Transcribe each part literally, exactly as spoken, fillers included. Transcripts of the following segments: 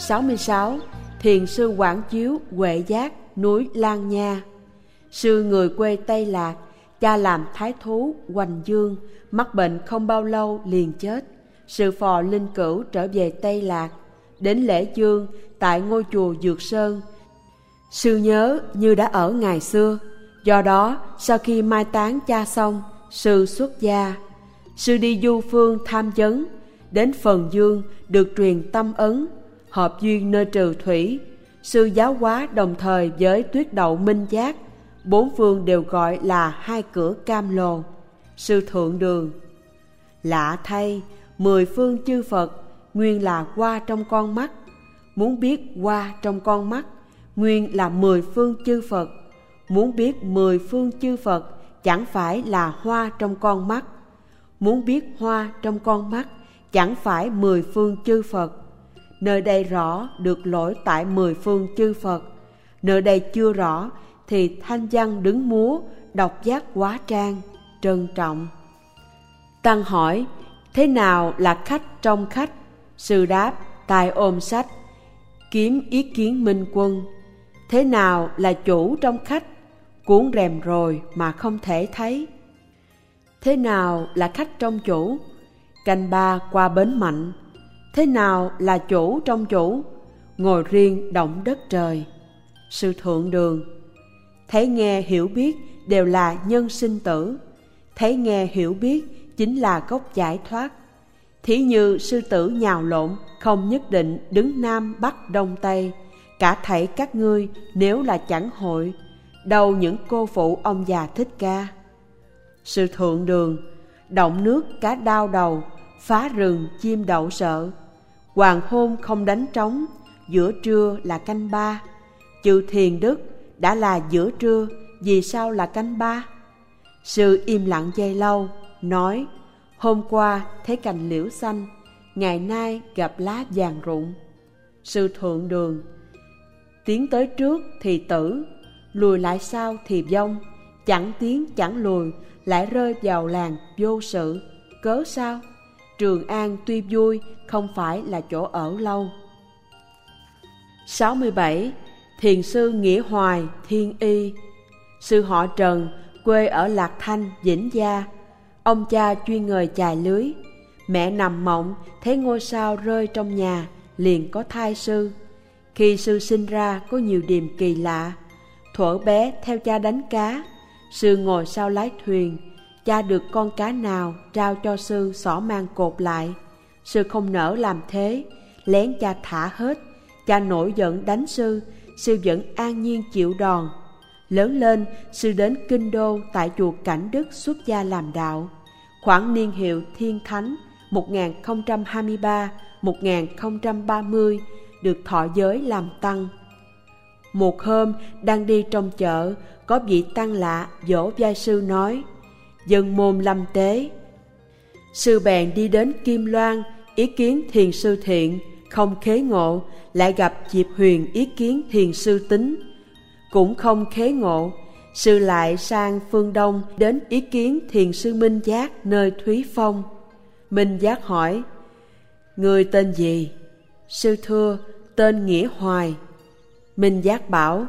sáu mươi sáu. Thiền sư Quảng Chiếu Huệ Giác núi Lan Nha. Sư người quê Tây Lạc, cha làm thái thú Hoành Dương, mắc bệnh không bao lâu liền chết. Sư phò linh cữu trở về Tây Lạc, đến lễ dương tại ngôi chùa Dược Sơn. Sư nhớ như đã ở ngày xưa. Do đó sau khi mai táng cha xong, sư xuất gia. Sư đi du phương tham vấn, đến Phần Dương được truyền tâm ấn, hợp duyên nơi trừ thủy. Sư giáo hóa đồng thời với Tuyết Đậu Minh Giác, bốn phương đều gọi là hai cửa Cam Lồ. Sư Thượng Đường: lạ thay, mười phương chư Phật nguyên là hoa trong con mắt. Muốn biết hoa trong con mắt, nguyên là mười phương chư Phật. Muốn biết mười phương chư Phật, chẳng phải là hoa trong con mắt. Muốn biết hoa trong con mắt, chẳng phải mười phương chư Phật. Nơi đây rõ được lỗi tại mười phương chư Phật. Nơi đây chưa rõ thì thanh văn đứng múa, độc giác quá trang, trân trọng. Tăng hỏi: thế nào là khách trong khách? Sư đáp: tai ôm sách, kiếm ý kiến minh quân. Thế nào là chủ trong khách? Cuốn rèm rồi mà không thể thấy. Thế nào là khách trong chủ? Canh ba qua bến Mạnh. Thế nào là chủ trong chủ? Ngồi riêng động đất trời. Sư Thượng Đường: thấy nghe hiểu biết đều là nhân sinh tử. Thấy nghe hiểu biết chính là gốc giải thoát. Thí như sư tử nhào lộn, không nhất định đứng Nam Bắc Đông Tây. Cả thảy các ngươi nếu là chẳng hội, đâu những cô phụ ông già Thích Ca. Sư Thượng Đường: động nước cá đau đầu, phá rừng chim đậu sợ. Hoàng hôn không đánh trống, giữa trưa là canh ba. Chư Thiền Đức đã là giữa trưa, vì sao là canh ba? Sư im lặng giây lâu, nói: hôm qua thấy cành liễu xanh, ngày nay gặp lá vàng rụng. Sư Thượng Đường: tiến tới trước thì tử, lùi lại sau thì vong. Chẳng tiến chẳng lùi, lại rơi vào làng vô sự. Cớ sao? Trường An tuy vui, không phải là chỗ ở lâu. sáu mươi bảy. Thiền sư Nghĩa Hoài Thiên Y. Sư họ Trần, quê ở Lạc Thanh, Vĩnh Gia. Ông cha chuyên nghề chài lưới. Mẹ nằm mộng thấy ngôi sao rơi trong nhà, liền có thai sư. Khi sư sinh ra có nhiều điềm kỳ lạ. Thuở bé theo cha đánh cá, sư ngồi sau lái thuyền. Cha được con cá nào trao cho sư xỏ mang cột lại. Sư không nỡ làm thế, lén cha thả hết. Cha nổi giận đánh sư, sư vẫn an nhiên chịu đòn. Lớn lên, sư đến Kinh Đô tại chùa Cảnh Đức xuất gia làm đạo. Khoảng niên hiệu Thiên Thánh một nghìn không trăm hai mươi ba đến một nghìn không trăm ba mươi, được thọ giới làm tăng. Một hôm đang đi trong chợ, có vị tăng lạ vỗ vai sư nói: dân môn lâm tế. Sư bèn đi đến Kim Loan ý kiến thiền sư Thiện, không khế ngộ. Lại gặp Diệp Huyền ý kiến thiền sư Tính, cũng không khế ngộ. Sư lại sang phương Đông đến ý kiến thiền sư Minh Giác nơi Thúy Phong. Minh Giác hỏi: người tên gì? Sư thưa: tên Nghĩa Hoài. Minh Giác bảo: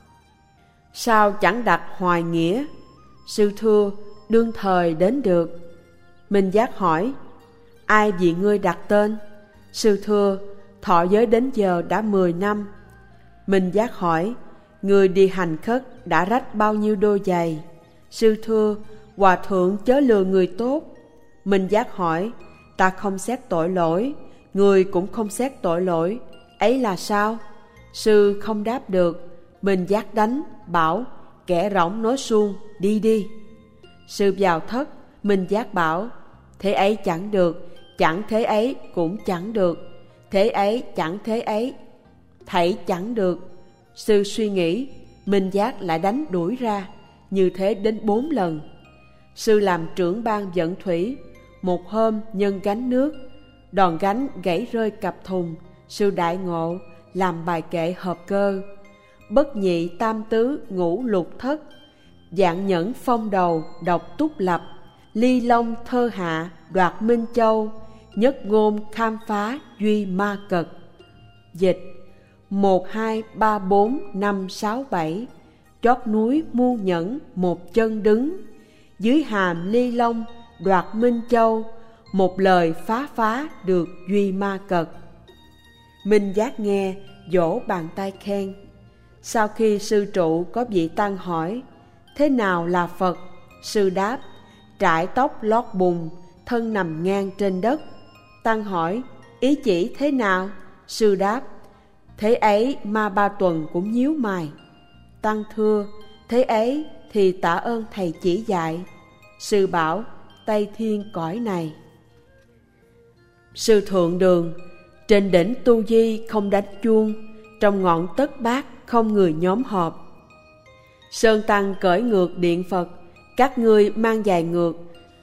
sao chẳng đặt Hoài Nghĩa? Sư thưa: đương thời đến được. Minh Giác hỏi: ai vì ngươi đặt tên? Sư thưa: thọ giới đến giờ đã mười năm. Minh Giác hỏi: người đi hành khất đã rách bao nhiêu đôi giày? Sư thưa: hòa thượng chớ lừa người tốt. Minh Giác hỏi: ta không xét tội lỗi, người cũng không xét tội lỗi, ấy là sao? Sư không đáp được. Minh Giác đánh, bảo: kẻ rỗng nói suông, đi đi. Sư vào thất. Minh Giác bảo: thế ấy chẳng được, chẳng thế ấy cũng chẳng được, thế ấy chẳng thế ấy, thảy chẳng được. Sư suy nghĩ, Minh Giác lại đánh đuổi ra, như thế đến bốn lần. Sư làm trưởng ban vận thủy. Một hôm nhân gánh nước, đòn gánh gãy rơi cặp thùng. Sư đại ngộ, làm bài kệ hợp cơ: bất nhị tam tứ ngũ lục thất, dạng nhẫn phong đầu độc túc lập, ly long thơ hạ đoạt minh châu, nhất ngôn khám phá duy ma cật. Dịch: một, hai, ba, bốn, năm, sáu, bảy, chót núi muôn nhẫn một chân đứng, dưới hàm ly long đoạt minh châu, một lời phá phá được duy ma cật. Minh Giác nghe, vỗ bàn tay khen. Sau khi sư trụ có vị tăng hỏi: thế nào là Phật? Sư đáp: trải tóc lót bùn, thân nằm ngang trên đất. Tăng hỏi: ý chỉ thế nào? Sư đáp: thế ấy Ma Ba Tuần cũng nhíu mày. Tăng thưa: thế ấy thì tạ ơn thầy chỉ dạy. Sư bảo: Tây Thiên cõi này. Sư Thượng Đường: trên đỉnh Tu Di không đánh chuông, trong ngọn Tất Bát không người nhóm họp. Sơn Tăng cởi ngược điện Phật, các ngươi mang giày ngược.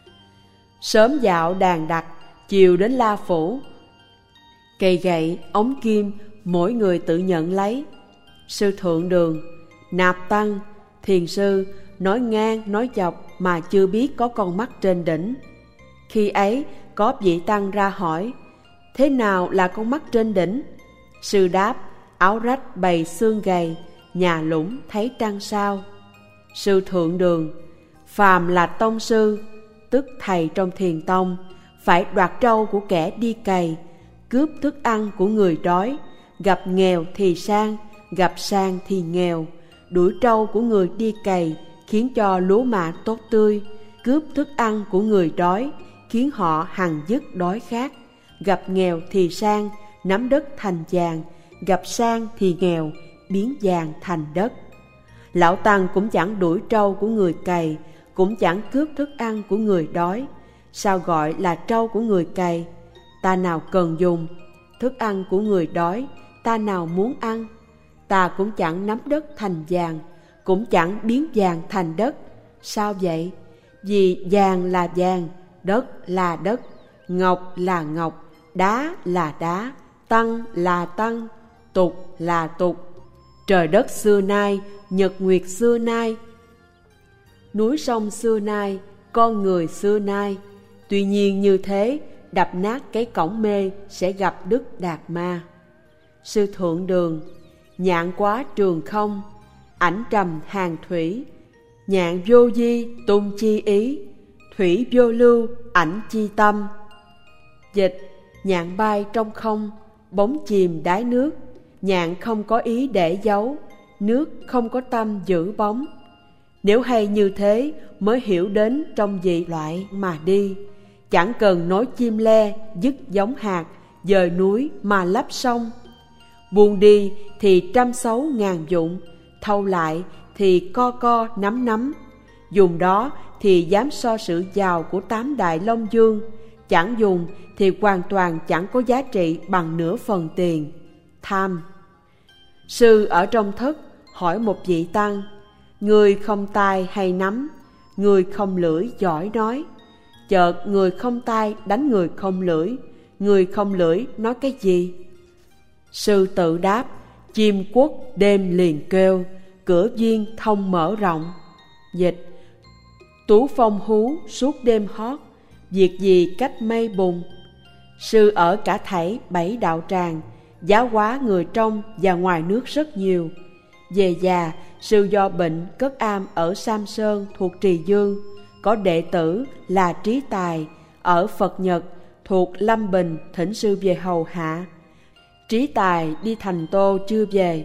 Sớm dạo đàn đặt, chiều đến La Phủ. Cây gậy, ống kim, mỗi người tự nhận lấy. Sư Thượng Đường: nạp tăng, thiền sư nói ngang nói dọc mà chưa biết có con mắt trên đỉnh. Khi ấy có vị tăng ra hỏi: thế nào là con mắt trên đỉnh? Sư đáp: áo rách bày xương gầy, nhà lũng thấy trăng sao. Sư Thượng Đường: phàm là tông sư, tức thầy trong thiền tông, phải đoạt trâu của kẻ đi cày, cướp thức ăn của người đói, gặp nghèo thì sang, gặp sang thì nghèo, đuổi trâu của người đi cày khiến cho lúa mạ tốt tươi, cướp thức ăn của người đói khiến họ hằng dứt đói khát, gặp nghèo thì sang, nắm đất thành vàng, gặp sang thì nghèo, biến vàng thành đất. Lão Tăng cũng chẳng đuổi trâu của người cày, cũng chẳng cướp thức ăn của người đói. Sao gọi là trâu của người cày? Ta nào cần dùng. Thức ăn của người đói, ta nào muốn ăn. Ta cũng chẳng nắm đất thành vàng, cũng chẳng biến vàng thành đất. Sao vậy? Vì vàng là vàng, đất là đất, ngọc là ngọc, đá là đá, tăng là tăng, tục là tục. Trời đất xưa nay, nhật nguyệt xưa nay, núi sông xưa nay, con người xưa nay. Tuy nhiên như thế, đập nát cái cổng mê sẽ gặp Đức Đạt Ma. Sư Thượng Đường: nhạn quá trường không, ảnh trầm hàng thủy, nhạn vô di tung chi ý, thủy vô lưu ảnh chi tâm. Dịch: nhạn bay trong không, bóng chìm đáy nước, nhạn không có ý để giấu, nước không có tâm giữ bóng. Nếu hay như thế mới hiểu đến trong dị loại mà đi, chẳng cần nói chim le dứt giống hạt, dời núi mà lấp sông. Buông đi thì trăm xấu ngàn dụng, thâu lại thì co co nắm nắm. Dùng đó thì dám so sự giàu của tám đại Long Dương, chẳng dùng thì hoàn toàn chẳng có giá trị bằng nửa phần tiền. Tham. Sư ở trong thất hỏi một vị tăng: người không tai hay nắm, người không lưỡi giỏi nói. Chợt người không tai đánh người không lưỡi, người không lưỡi nói cái gì? Sư tự đáp: chim quất đêm liền kêu, cửa duyên thông mở rộng. Dịch: tú phong hú suốt đêm hót, việc gì cách mây bùng. Sư ở cả thảy bảy đạo tràng, giáo hóa người trong và ngoài nước rất nhiều. Về già, sư do bệnh cất am ở Sam Sơn thuộc Trì Dương. Có đệ tử là Trí Tài ở Phật Nhật thuộc Lâm Bình thỉnh sư về hầu hạ. Trí Tài đi Thành Tô chưa về.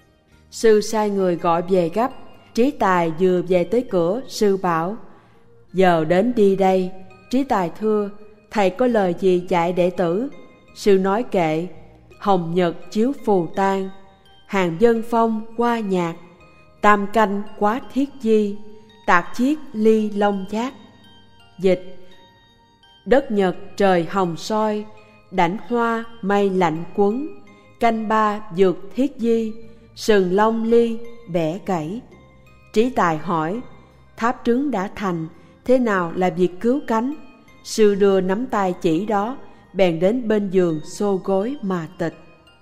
Sư sai người gọi về gấp. Trí Tài vừa về tới cửa, sư bảo: giờ đến đi đây. Trí Tài thưa: thầy có lời gì dạy đệ tử? Sư nói kệ: hồng nhật chiếu phù tang, hàng dân phong qua nhạc, tam canh quá thiết di, tạc chiết ly long giác. Dịch: đất nhật trời hồng soi, đảnh hoa mây lạnh quấn, canh ba dược thiết di, sừng long ly bẻ gãy. Trí Tài hỏi: tháp trứng đã thành, thế nào là việc cứu cánh? Sư đưa nắm tay chỉ đó, bèn đến bên giường xô gối mà tịch.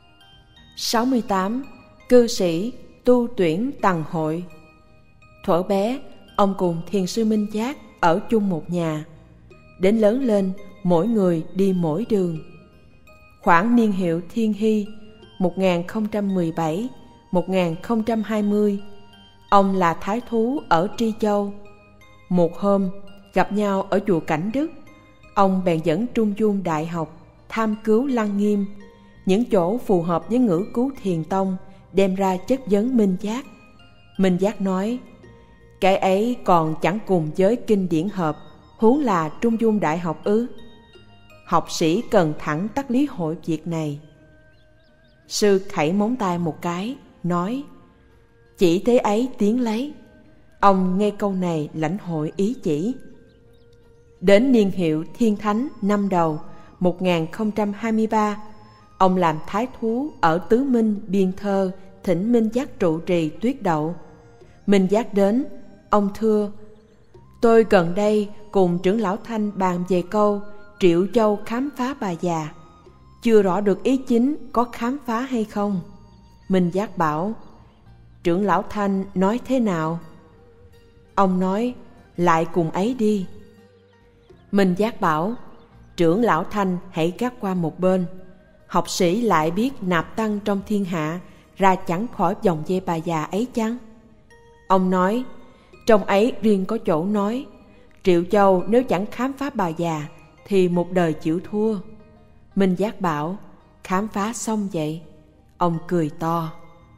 sáu mươi tám. Cư sĩ tu tuyển tầng hội. Thuở bé, ông cùng thiền sư Minh Giác ở chung một nhà. Đến lớn lên, mỗi người đi mỗi đường. Khoảng niên hiệu Thiên Hy, một nghìn không trăm mười bảy đến một nghìn không trăm hai mươi. Ông là thái thú ở Tri Châu. Một hôm, gặp nhau ở chùa Cảnh Đức, ông bèn dẫn Trung Dung Đại học tham cứu Lăng Nghiêm, những chỗ phù hợp với ngữ cứu Thiền Tông, đem ra chất vấn Minh Giác. Minh Giác nói, cái ấy còn chẳng cùng với kinh điển hợp, huống là Trung Dung Đại học ư? Học sĩ cần thẳng tắc lý hội việc này. Sư khẩy móng tay một cái, nói, chỉ thế ấy tiến lấy. Ông nghe câu này lãnh hội ý chỉ. Đến niên hiệu Thiên Thánh năm đầu một nghìn không trăm hai mươi ba, ông làm thái thú ở Tứ Minh, Biên Thơ, thỉnh Minh Giác trụ trì Tuyết Đậu. Minh Giác đến, ông thưa, tôi gần đây cùng trưởng lão Thanh bàn về câu Triệu Châu khám phá bà già, chưa rõ được ý chính có khám phá hay không. Minh Giác bảo, trưởng lão Thanh nói thế nào? Ông nói, lại cùng ấy đi. Minh Giác bảo, trưởng lão Thanh hãy gác qua một bên. Học sĩ lại biết nạp tăng trong thiên hạ, ra chẳng khỏi vòng dây bà già ấy chăng? Ông nói, trong ấy riêng có chỗ nói, Triệu Châu nếu chẳng khám phá bà già thì một đời chịu thua. Minh Giác bảo, khám phá xong vậy. Ông cười to.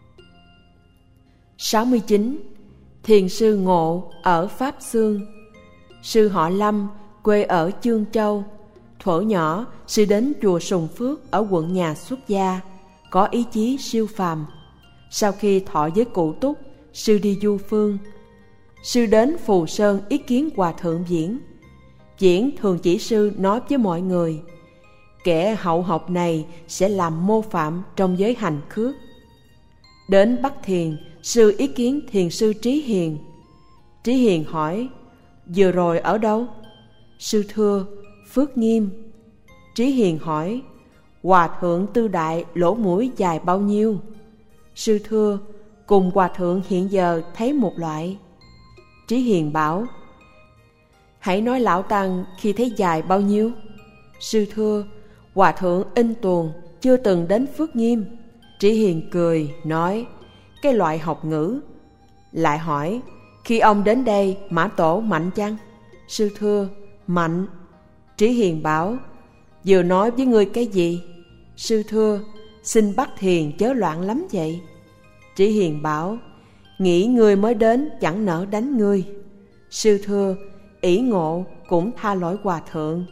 sáu mươi chín. Thiền sư Ngộ ở Pháp Xương. Sư họ Lâm, quê ở Chương Châu. Thuở nhỏ, sư đến chùa Sùng Phước ở quận Nhà xuất gia, có ý chí siêu phàm. Sau khi thọ với cụ Túc, sư đi du phương. Sư đến Phù Sơn ý kiến Hòa Thượng Viễn. Viễn thường chỉ sư nói với mọi người, kẻ hậu học này sẽ làm mô phạm trong giới hành khước. Đến Bắc Thiền, sư ý kiến thiền sư Trí Hiền. Trí Hiền hỏi, vừa rồi ở đâu? Sư thưa, Phước Nghiêm. Trí Hiền hỏi, Hòa Thượng Tư Đại lỗ mũi dài bao nhiêu? Sư thưa, cùng Hòa Thượng hiện giờ thấy một loại. Trí Hiền bảo, hãy nói lão tăng khi thấy dài bao nhiêu? Sư thưa, Hòa Thượng In Tuồng chưa từng đến Phước Nghiêm. Trí Hiền cười, nói, cái loại học ngữ. Lại hỏi, khi ông đến đây Mã Tổ mạnh chăng? Sư thưa, mạnh. Trí Hiền bảo, vừa nói với ngươi cái gì? Sư thưa, xin bắt Thiền chớ loạn lắm vậy. Trí Hiền bảo, nghĩ ngươi mới đến chẳng nỡ đánh ngươi. Sư thưa, ỷ ngộ cũng tha lỗi Hòa Thượng.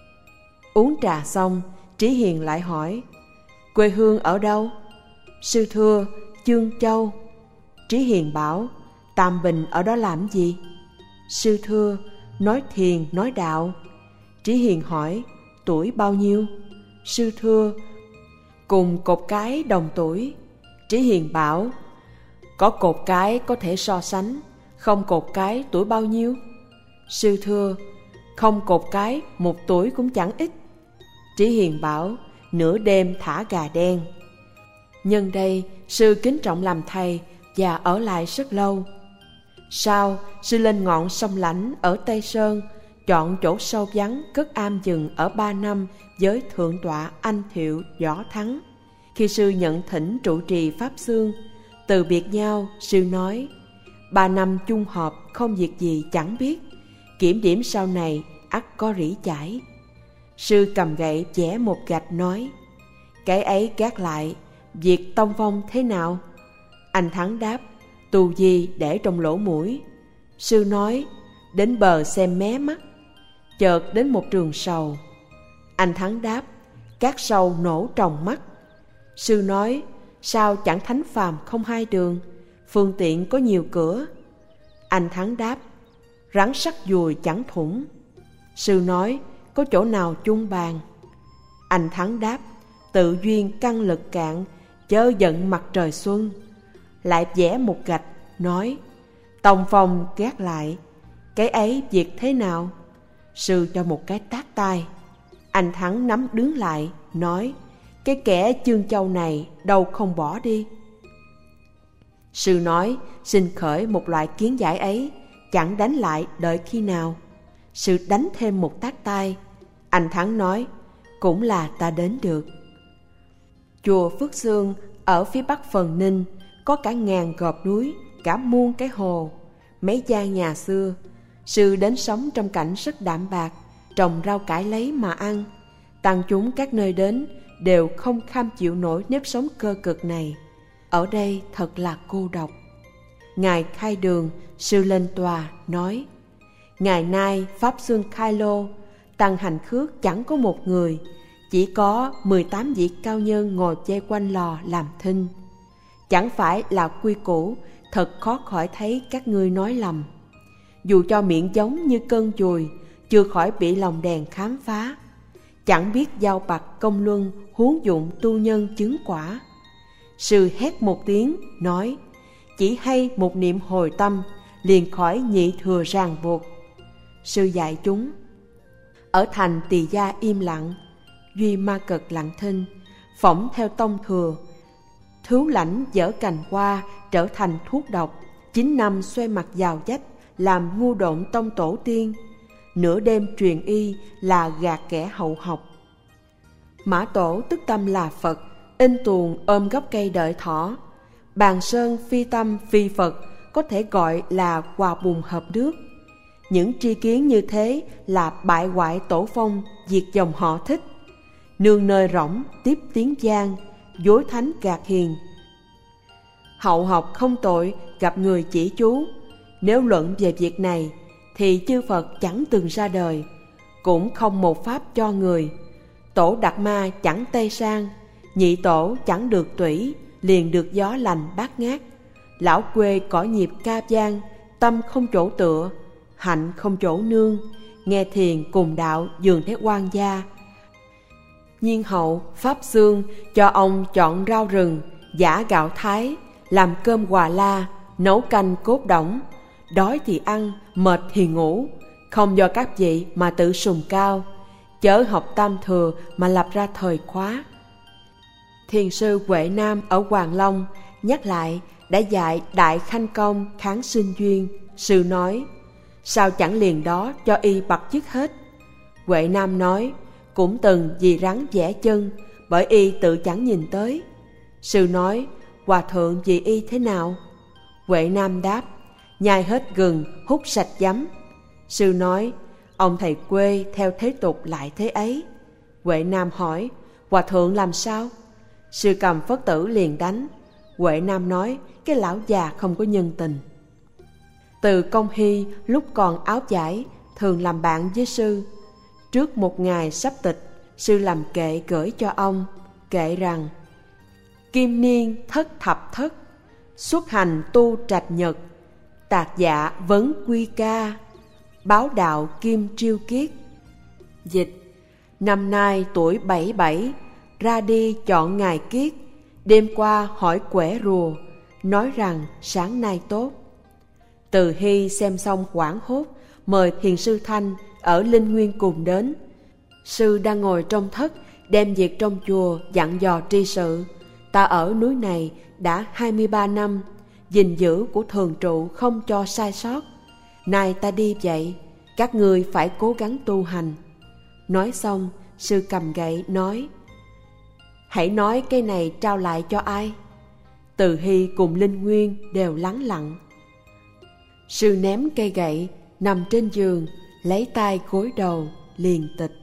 Uống trà xong, Trí Hiền lại hỏi, quê hương ở đâu? Sư thưa, Chương Châu. Trí Hiền bảo, Tam Bình ở đó làm gì? Sư thưa, nói thiền nói đạo. Trí Hiền hỏi, tuổi bao nhiêu? Sư thưa, cùng cột cái đồng tuổi. Trí Hiền bảo, có cột cái có thể so sánh, không cột cái tuổi bao nhiêu? Sư thưa, không cột cái một tuổi cũng chẳng ít. Trí Hiền bảo, nửa đêm thả gà đen. Nhân đây, sư kính trọng làm thầy và ở lại rất lâu. Sau, sư lên ngọn sông Lãnh ở Tây Sơn, chọn chỗ sâu vắng cất am dừng ở ba năm với thượng tọa Anh Thiệu Võ Thắng. Khi sư nhận thỉnh trụ trì Pháp Xương, từ biệt nhau, sư nói, ba năm chung họp không việc gì chẳng biết, kiểm điểm sau này ắt có rỉ chải. Sư cầm gậy vẽ một gạch nói, cái ấy gác lại, việc tông phong thế nào? Anh Thắng đáp, tù gì để trong lỗ mũi. Sư nói, đến bờ xem mé mắt. Chợt đến một trường sầu. Anh Thắng đáp, các sầu nổ tròng mắt. Sư nói, sao chẳng thánh phàm không hai đường, phương tiện có nhiều cửa. Anh Thắng đáp, rắn sắt dùi chẳng thủng. Sư nói, có chỗ nào chung bàn? Anh Thắng đáp, tự duyên căn lực cạn, chớ giận mặt trời xuân. Lại vẽ một gạch, nói, tông phong gác lại, cái ấy việc thế nào? Sư cho một cái tát tai. Anh Thắng nắm đứng lại, nói, cái kẻ Chương Châu này đâu không bỏ đi. Sư nói, xin khởi một loại kiến giải ấy, chẳng đánh lại đợi khi nào. Sư đánh thêm một tát tai. Anh Thắng nói, cũng là ta đến được. Chùa Phước Xương ở phía bắc Phần Ninh có cả ngàn gò núi, cả muôn cái hồ, mấy gian nhà xưa. Sư đến sống trong cảnh rất đạm bạc, trồng rau cải lấy mà ăn. Tăng chúng các nơi đến đều không kham chịu nổi nếp sống cơ cực này. Ở đây thật là cô độc. Ngài khai đường, sư lên tòa nói: ngày nay pháp xương khai lô, tăng hành khước chẳng có một người, chỉ có mười tám vị cao nhân ngồi vây quanh lò làm thinh. Chẳng phải là quy củ, thật khó khỏi thấy các ngươi nói lầm. Dù cho miệng giống như cơn dùi, chưa khỏi bị lòng đèn khám phá. Chẳng biết giao bạc công luân, huống dụng tu nhân chứng quả. Sư hét một tiếng, nói: chỉ hay một niệm hồi tâm, liền khỏi nhị thừa ràng buộc. Sư dạy chúng: ở thành Tỳ gia im lặng, duy ma cực lặng thinh, phỏng theo tông thừa. Thứu lãnh dở cành hoa, trở thành thuốc độc. Chín năm xoay mặt vào vách, làm ngu độn tông tổ tiên. Nửa đêm truyền y là gạt kẻ hậu học. Mã tổ tức tâm là Phật, in tuồng ôm gốc cây đợi thỏ. Bàn sơn phi tâm phi Phật, có thể gọi là hòa bùn hợp nước. Những tri kiến như thế là bại hoại tổ phong, diệt dòng họ Thích. Nương nơi rỗng tiếp tiếng gian, dối thánh gạt hiền. Hậu học không tội, gặp người chỉ chú. Nếu luận về việc này, thì chư Phật chẳng từng ra đời, cũng không một pháp cho người. Tổ Đạt Ma chẳng tây sang, nhị tổ chẳng được tủy, liền được gió lành bát ngát. Lão quê cõi nhịp ca vang, tâm không chỗ tựa, hạnh không chỗ nương, nghe thiền cùng đạo dường thế quan gia. Nhiên hậu pháp xương cho ông chọn rau rừng, giả gạo thái, làm cơm hòa la, nấu canh cốt đỏng. Đói thì ăn, mệt thì ngủ, không do các vị mà tự sùng cao, chớ học tam thừa mà lập ra thời khóa. Thiền sư Huệ Nam ở Hoàng Long nhắc lại đã dạy đại khanh công kháng sinh duyên. Sư nói: sao chẳng liền đó cho y bặt dứt hết? Huệ Nam nói: cũng từng vì rắn vẽ chân, bởi y tự chẳng nhìn tới. Sư nói: hòa thượng vì y thế nào? Huệ Nam đáp: nhai hết gừng, hút sạch giấm. Sư nói: ông thầy quê theo thế tục lại thế ấy. Huệ Nam hỏi: hòa thượng làm sao? Sư cầm phất tử liền đánh. Huệ Nam nói: cái lão già không có nhân tình. Từ Công Hy lúc còn áo vải thường làm bạn với sư. Trước một ngày sắp tịch, sư làm kệ gửi cho ông, kệ rằng: kim niên thất thập thất, xuất hành tu trạch nhật, tạc dạ vấn quy ca, báo đạo kim triêu kiết. Dịch: năm nay tuổi bảy bảy, ra đi chọn ngày kiết, đêm qua hỏi quẻ rùa, nói rằng sáng nay tốt. Từ Hy xem xong hoảng hốt, mời thiền sư Thanh ở Linh Nguyên cùng đến. Sư đang ngồi trong thất, đem việc trong chùa dặn dò tri sự. Ta ở núi này đã hai mươi ba năm, gìn giữ của thường trụ không cho sai sót. Nay ta đi vậy, các ngươi phải cố gắng tu hành. Nói xong, sư cầm gậy nói: hãy nói cái này trao lại cho ai? Từ Hy cùng Linh Nguyên đều lắng lặng. Sư ném cây gậy, nằm trên giường, lấy tay gối đầu, liền tịch.